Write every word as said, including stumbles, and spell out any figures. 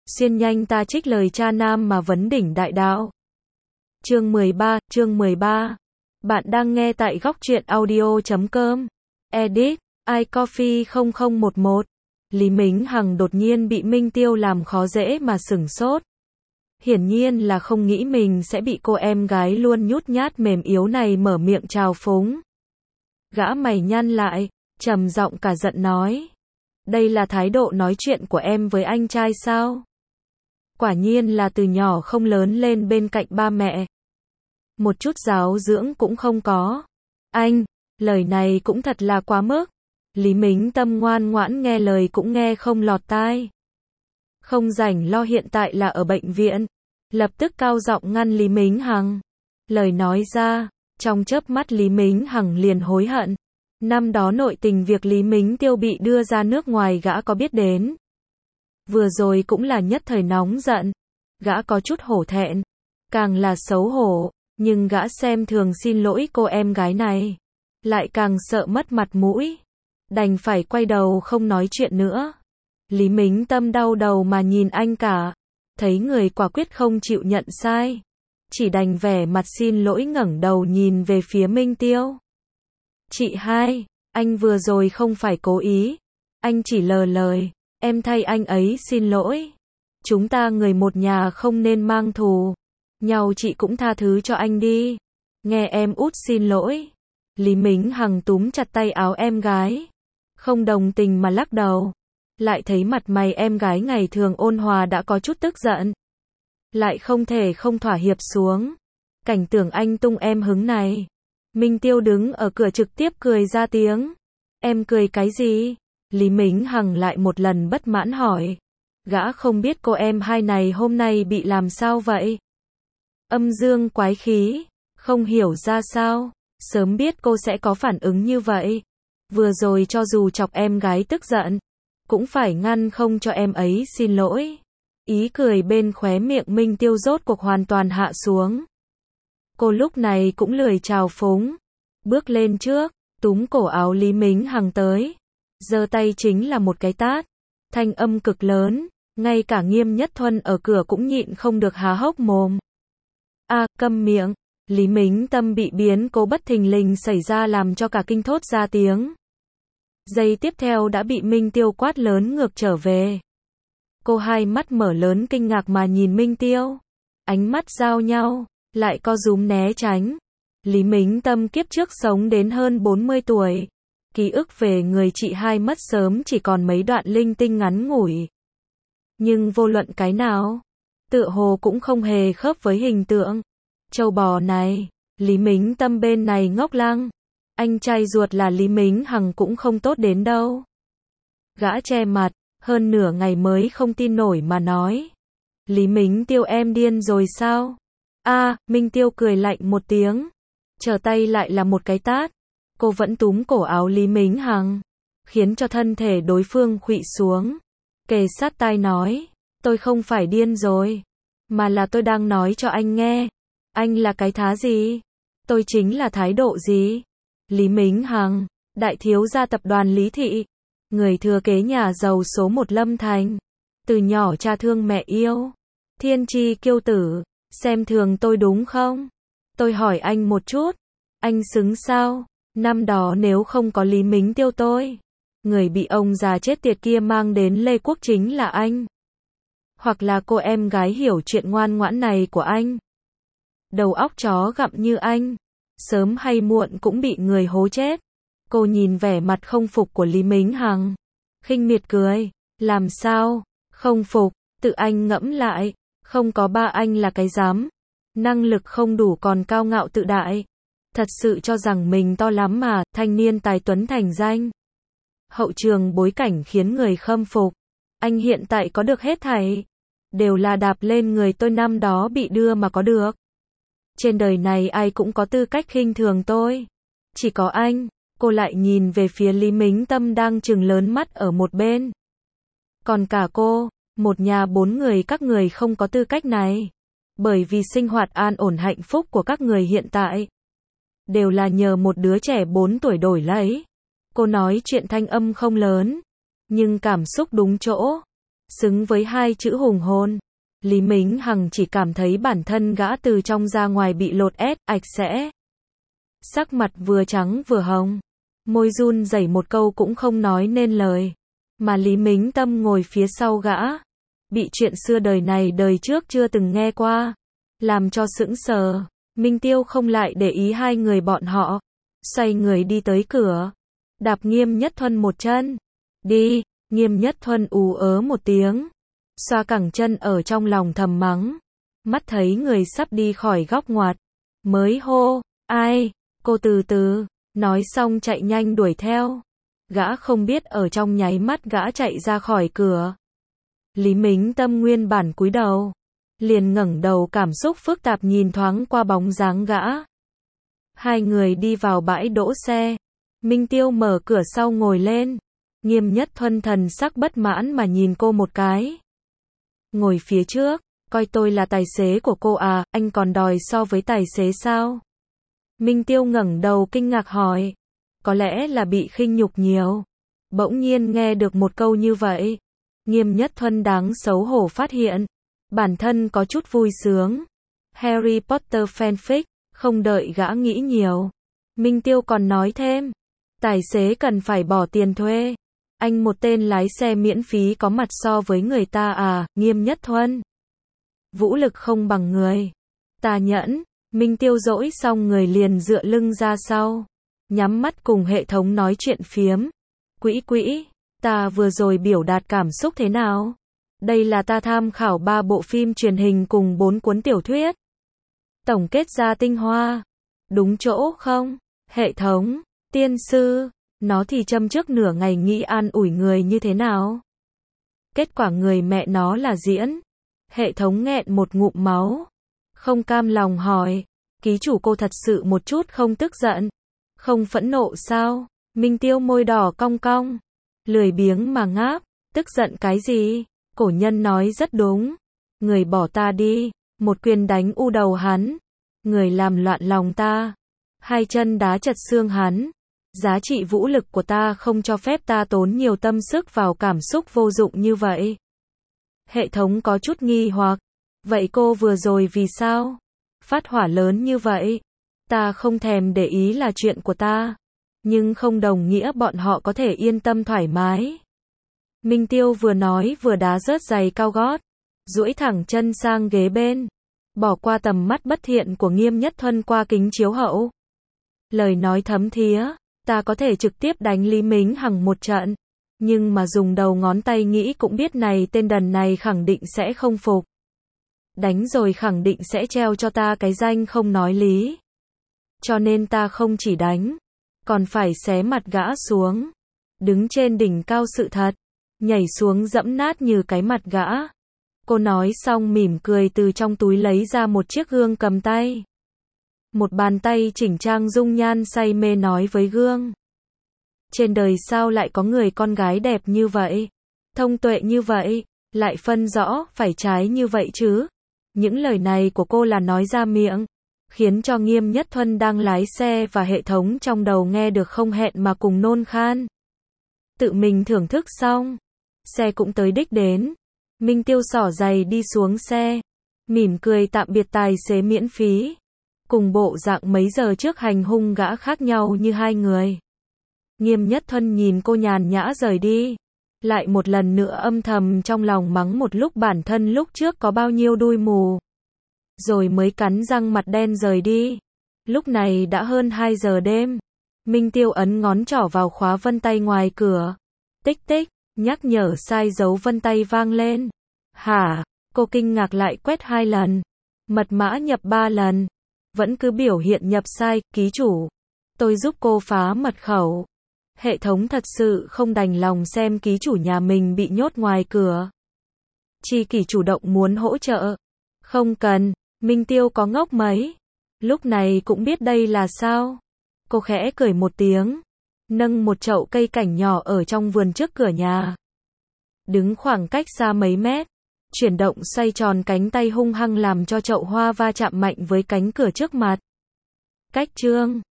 Xuyên nhanh ta trích lời cha nam mà vấn đỉnh đại đạo. Chương mười ba, chương mười ba. Bạn đang nghe tại góc truyện audio chấm com. Edit, iCoffee không không một một. Lý Mính Hằng đột nhiên bị Minh Tiêu làm khó dễ mà sửng sốt. Hiển nhiên là không nghĩ mình sẽ bị cô em gái luôn nhút nhát mềm yếu này mở miệng trào phúng. Gã mày nhăn lại, trầm giọng cả giận nói. Đây là thái độ nói chuyện của em với anh trai sao? Quả nhiên là từ nhỏ không lớn lên bên cạnh ba mẹ. Một chút giáo dưỡng cũng không có. Anh, lời này cũng thật là quá mức. Lý Mính Tâm ngoan ngoãn nghe lời cũng nghe không lọt tai. Không rảnh lo hiện tại là ở bệnh viện. Lập tức cao giọng ngăn Lý Mính Hằng. Lời nói ra, trong chớp mắt Lý Mính Hằng liền hối hận. Năm đó nội tình việc Lý Mính Tiêu bị đưa ra nước ngoài gã có biết đến. Vừa rồi cũng là nhất thời nóng giận. Gã có chút hổ thẹn. Càng là xấu hổ, nhưng gã xem thường xin lỗi cô em gái này. Lại càng sợ mất mặt mũi. Đành phải quay đầu không nói chuyện nữa. Lý Mính Tâm đau đầu mà nhìn anh cả. Thấy người quả quyết không chịu nhận sai. Chỉ đành vẻ mặt xin lỗi ngẩng đầu nhìn về phía Minh Tiêu. Chị hai, anh vừa rồi không phải cố ý. Anh chỉ lờ lời. Em thay anh ấy xin lỗi. Chúng ta người một nhà không nên mang thù. Nhau chị cũng tha thứ cho anh đi. Nghe em út xin lỗi. Lý Mính Hằng túm chặt tay áo em gái. Không đồng tình mà lắc đầu. Lại thấy mặt mày em gái ngày thường ôn hòa đã có chút tức giận. Lại không thể không thỏa hiệp xuống. Cảnh tưởng anh tung em hứng này. Minh Tiêu đứng ở cửa trực tiếp cười ra tiếng. Em cười cái gì? Lý Mính Hằng lại một lần bất mãn hỏi. Gã không biết cô em hai này hôm nay bị làm sao vậy? Âm dương quái khí. Không hiểu ra sao. Sớm biết cô sẽ có phản ứng như vậy. Vừa rồi cho dù chọc em gái tức giận. Cũng phải ngăn không cho em ấy xin lỗi. Ý cười bên khóe miệng Minh Tiêu rốt cuộc hoàn toàn hạ xuống. Cô lúc này cũng lười chào phúng. Bước lên trước, túm cổ áo Lý Mính Hằng tới. Giơ tay chính là một cái tát. Thanh âm cực lớn, ngay cả Nghiêm Nhất Thuân ở cửa cũng nhịn không được há hốc mồm. A, câm miệng. Lý Mính Tâm bị biến cố bất thình lình xảy ra làm cho cả kinh thốt ra tiếng. Giây tiếp theo đã bị Minh Tiêu quát lớn ngược trở về. Cô hai mắt mở lớn kinh ngạc mà nhìn Minh Tiêu. Ánh mắt giao nhau, lại co rúm né tránh. Lý Mính Tâm kiếp trước sống đến hơn bốn mươi tuổi. Ký ức về người chị hai mất sớm chỉ còn mấy đoạn linh tinh ngắn ngủi. Nhưng vô luận cái nào, tựa hồ cũng không hề khớp với hình tượng. Châu bò này, Lý Mính Tâm bên này ngốc lăng. Anh trai ruột là Lý Mính Hằng cũng không tốt đến đâu. Gã che mặt, hơn nửa ngày mới không tin nổi mà nói. Lý Mính Tiêu em điên rồi sao? A, Minh Tiêu cười lạnh một tiếng. Trở tay lại là một cái tát. Cô vẫn túm cổ áo Lý Mính Hằng. Khiến cho thân thể đối phương khuỵu xuống. Kề sát tai nói. Tôi không phải điên rồi. Mà là tôi đang nói cho anh nghe. Anh là cái thá gì? Tôi chính là thái độ gì? Lý Mính Hằng, đại thiếu gia tập đoàn Lý Thị. Người thừa kế nhà giàu số một Lâm Thành. Từ nhỏ cha thương mẹ yêu. Thiên chi kiêu tử. Xem thường tôi đúng không? Tôi hỏi anh một chút. Anh xứng sao? Năm đó nếu không có Lý Mính Tiêu tôi. Người bị ông già chết tiệt kia mang đến Lê Quốc chính là anh. Hoặc là cô em gái hiểu chuyện ngoan ngoãn này của anh. Đầu óc chó gặm như anh. Sớm hay muộn cũng bị người hố chết. Cô nhìn vẻ mặt không phục của Lý Mính Hằng. Khinh miệt cười. Làm sao? Không phục. Tự anh ngẫm lại. Không có ba anh là cái dám. Năng lực không đủ còn cao ngạo tự đại. Thật sự cho rằng mình to lắm mà. Thanh niên tài tuấn thành danh. Hậu trường bối cảnh khiến người khâm phục. Anh hiện tại có được hết thảy. Đều là đạp lên người tôi năm đó bị đưa mà có được. Trên đời này ai cũng có tư cách khinh thường tôi. Chỉ có anh. Cô lại nhìn về phía Lý Mính Tâm đang trừng lớn mắt ở một bên. Còn cả cô, một nhà bốn người các người không có tư cách này. Bởi vì sinh hoạt an ổn hạnh phúc của các người hiện tại. Đều là nhờ một đứa trẻ bốn tuổi đổi lấy. Cô nói chuyện thanh âm không lớn. Nhưng cảm xúc đúng chỗ. xứng với hai chữ hùng hồn. Lý Mính Hằng chỉ cảm thấy bản thân gã từ trong ra ngoài bị lột ét, ạch sẽ. Sắc mặt vừa trắng vừa hồng. Môi run rẩy một câu cũng không nói nên lời. Mà Lý Mính Tâm ngồi phía sau gã. Bị chuyện xưa đời này đời trước chưa từng nghe qua. Làm cho sững sờ. Minh Tiêu không lại để ý hai người bọn họ. Xoay người đi tới cửa. Đạp Nghiêm Nhất Thuân một chân. Đi, Nghiêm Nhất Thuân ú ớ một tiếng. Xoa cẳng chân ở trong lòng thầm mắng. Mắt thấy người sắp đi khỏi góc ngoặt. Mới hô, ai, cô từ từ, nói xong chạy nhanh đuổi theo. Gã không biết ở trong nháy mắt gã chạy ra khỏi cửa. Lý Mính Tâm nguyên bản cúi đầu. Liền ngẩng đầu cảm xúc phức tạp nhìn thoáng qua bóng dáng gã. Hai người đi vào bãi đỗ xe. Minh Tiêu mở cửa sau ngồi lên. Nghiêm Nhất Thuân thần sắc bất mãn mà nhìn cô một cái. Ngồi phía trước, coi tôi là tài xế của cô à, anh còn đòi so với tài xế sao? Minh Tiêu ngẩng đầu kinh ngạc hỏi. Có lẽ là bị khinh nhục nhiều. Bỗng nhiên nghe được một câu như vậy. Nghiêm Nhất Thuân đáng xấu hổ phát hiện. Bản thân có chút vui sướng. Harry Potter fanfic, không đợi gã nghĩ nhiều. Minh Tiêu còn nói thêm. Tài xế cần phải bỏ tiền thuê. Anh một tên lái xe miễn phí có mặt so với người ta à, Nghiêm Nhất Thuân. Vũ lực không bằng người. Tà nhẫn, Minh Tiêu dỗi xong người liền dựa lưng ra sau. Nhắm mắt cùng hệ thống nói chuyện phiếm. Quỹ quỹ, ta vừa rồi biểu đạt cảm xúc thế nào? Đây là ta tham khảo ba bộ phim truyền hình cùng bốn cuốn tiểu thuyết. Tổng kết ra tinh hoa. Đúng chỗ không? Hệ thống, tiên sư. Nó thì châm trước nửa ngày nghĩ an ủi người như thế nào. Kết quả người mẹ nó là diễn. Hệ thống nghẹn một ngụm máu. Không cam lòng hỏi. Ký chủ cô thật sự một chút không tức giận. Không phẫn nộ sao? Minh Tiêu môi đỏ cong cong. Lười biếng mà ngáp. Tức giận cái gì? Cổ nhân nói rất đúng. Người bỏ ta đi. Một quyền đánh u đầu hắn. Người làm loạn lòng ta. Hai chân đá chật xương hắn. Giá trị vũ lực của ta không cho phép ta tốn nhiều tâm sức vào cảm xúc vô dụng như vậy. Hệ thống có chút nghi hoặc. Vậy cô vừa rồi vì sao? Phát hỏa lớn như vậy. Ta không thèm để ý là chuyện của ta. Nhưng không đồng nghĩa bọn họ có thể yên tâm thoải mái. Minh Tiêu vừa nói vừa đá rớt giày cao gót. Duỗi thẳng chân sang ghế bên. Bỏ qua tầm mắt bất thiện của Nghiêm Nhất Thuân qua kính chiếu hậu. Lời nói thấm thía. Ta có thể trực tiếp đánh Lý Mính Hằng một trận. Nhưng mà dùng đầu ngón tay nghĩ cũng biết này tên đần này khẳng định sẽ không phục. Đánh rồi khẳng định sẽ treo cho ta cái danh không nói lý. Cho nên ta không chỉ đánh. Còn phải xé mặt gã xuống. Đứng trên đỉnh cao sự thật. Nhảy xuống dẫm nát như cái mặt gã. Cô nói xong mỉm cười từ trong túi lấy ra một chiếc gương cầm tay. Một bàn tay chỉnh trang dung nhan say mê nói với gương. Trên đời sao lại có người con gái đẹp như vậy? Thông tuệ như vậy? Lại phân rõ phải trái như vậy chứ? Những lời này của cô là nói ra miệng. Khiến cho Nghiêm Nhất Thuân đang lái xe và hệ thống trong đầu nghe được không hẹn mà cùng nôn khan. Tự mình thưởng thức xong. Xe cũng tới đích đến. Minh Tiêu xỏ giày đi xuống xe. Mỉm cười tạm biệt tài xế miễn phí. Cùng bộ dạng mấy giờ trước hành hung gã khác nhau như hai người. Nghiêm Nhất Thuân nhìn cô nhàn nhã rời đi. Lại một lần nữa âm thầm trong lòng mắng một lúc bản thân lúc trước có bao nhiêu đuôi mù. Rồi mới cắn răng mặt đen rời đi. Lúc này đã hơn hai giờ đêm. Minh Tiêu ấn ngón trỏ vào khóa vân tay ngoài cửa. Tích tích, nhắc nhở sai dấu vân tay vang lên. Hả? Cô kinh ngạc lại quét hai lần. Mật mã nhập ba lần. Vẫn cứ biểu hiện nhập sai, ký chủ. Tôi giúp cô phá mật khẩu. Hệ thống thật sự không đành lòng xem ký chủ nhà mình bị nhốt ngoài cửa. Chi Kỷ chủ động muốn hỗ trợ. Không cần, Minh Tiêu có ngốc mấy. Lúc này cũng biết đây là sao. Cô khẽ cười một tiếng. Nâng một chậu cây cảnh nhỏ ở trong vườn trước cửa nhà. Đứng khoảng cách xa mấy mét. Chuyển động xoay tròn cánh tay hung hăng làm cho chậu hoa va chạm mạnh với cánh cửa trước mặt. Cách chương